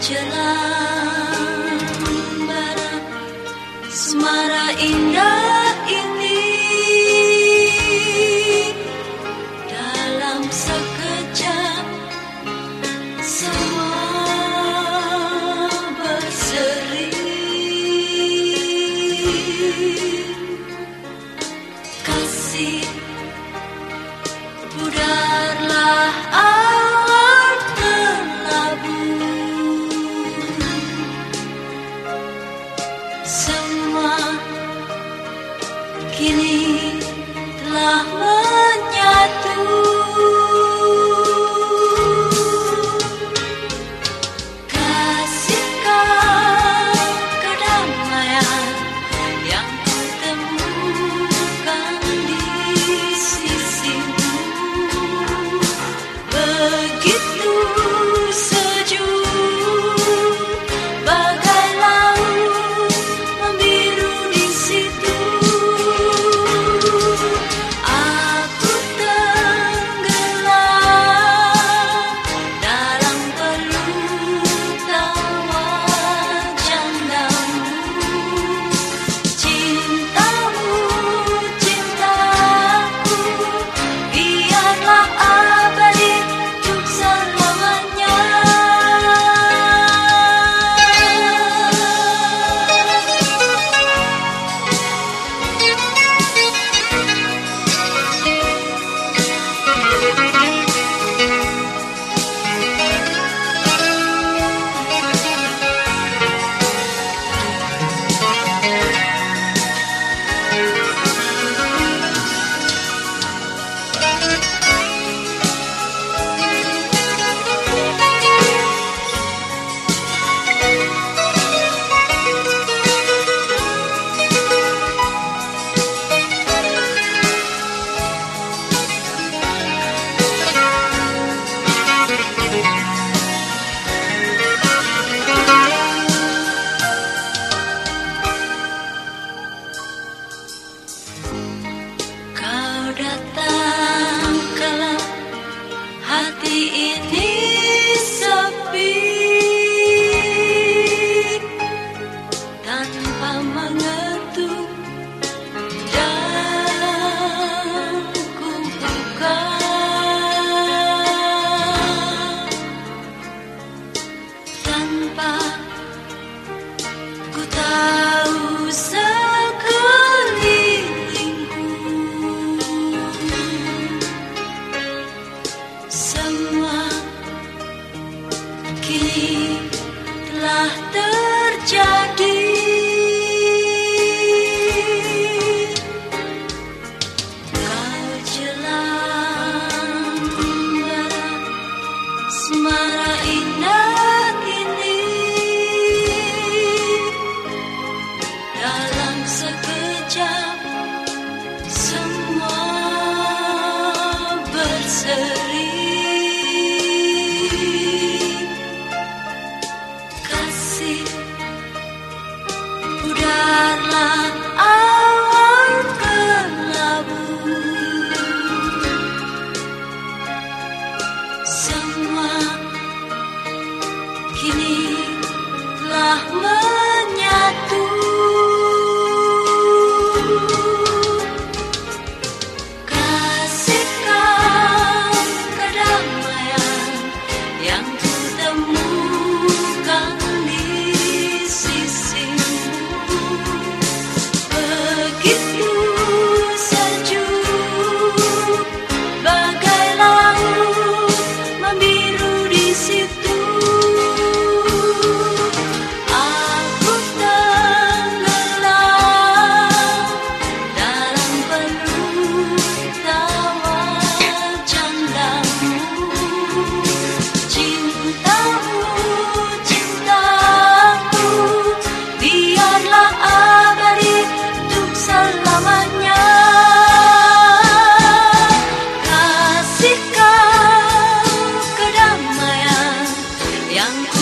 Jelang barat Semara indah ini, dalam sekejap semua berseri. Kasih pudarlah awan terlabur, semua kini telah menyatu. Kasihkah kedamaian yang kutemukan di sisimu, begitu sejuk bagai laut membiru di situ. Aku tenggelam dalam peluk tawa jandamu. Cintamu, cintaku, biarlah abadi untuk selamanya. Kau datang kala hati ini sepi, tanpa mengetuk dan ku buka. Tanpa ku tahu sekelilingku, semua kini telah terjadi. Kau jelang barat semara indah ini, dalam sekejap semua berseri. Kasih pudarlah awan kelabur, semua kini telah menyatu. Kasihkah kedamaian yang kutemukan di sisimu, begitu sejuk bagai laut membiru di situ. Aku tenggelam dalam peluk tawa jandamu. Cintamu, cintaku, biarlah abadi untuk selamanya. Kasihkah kedamaian yang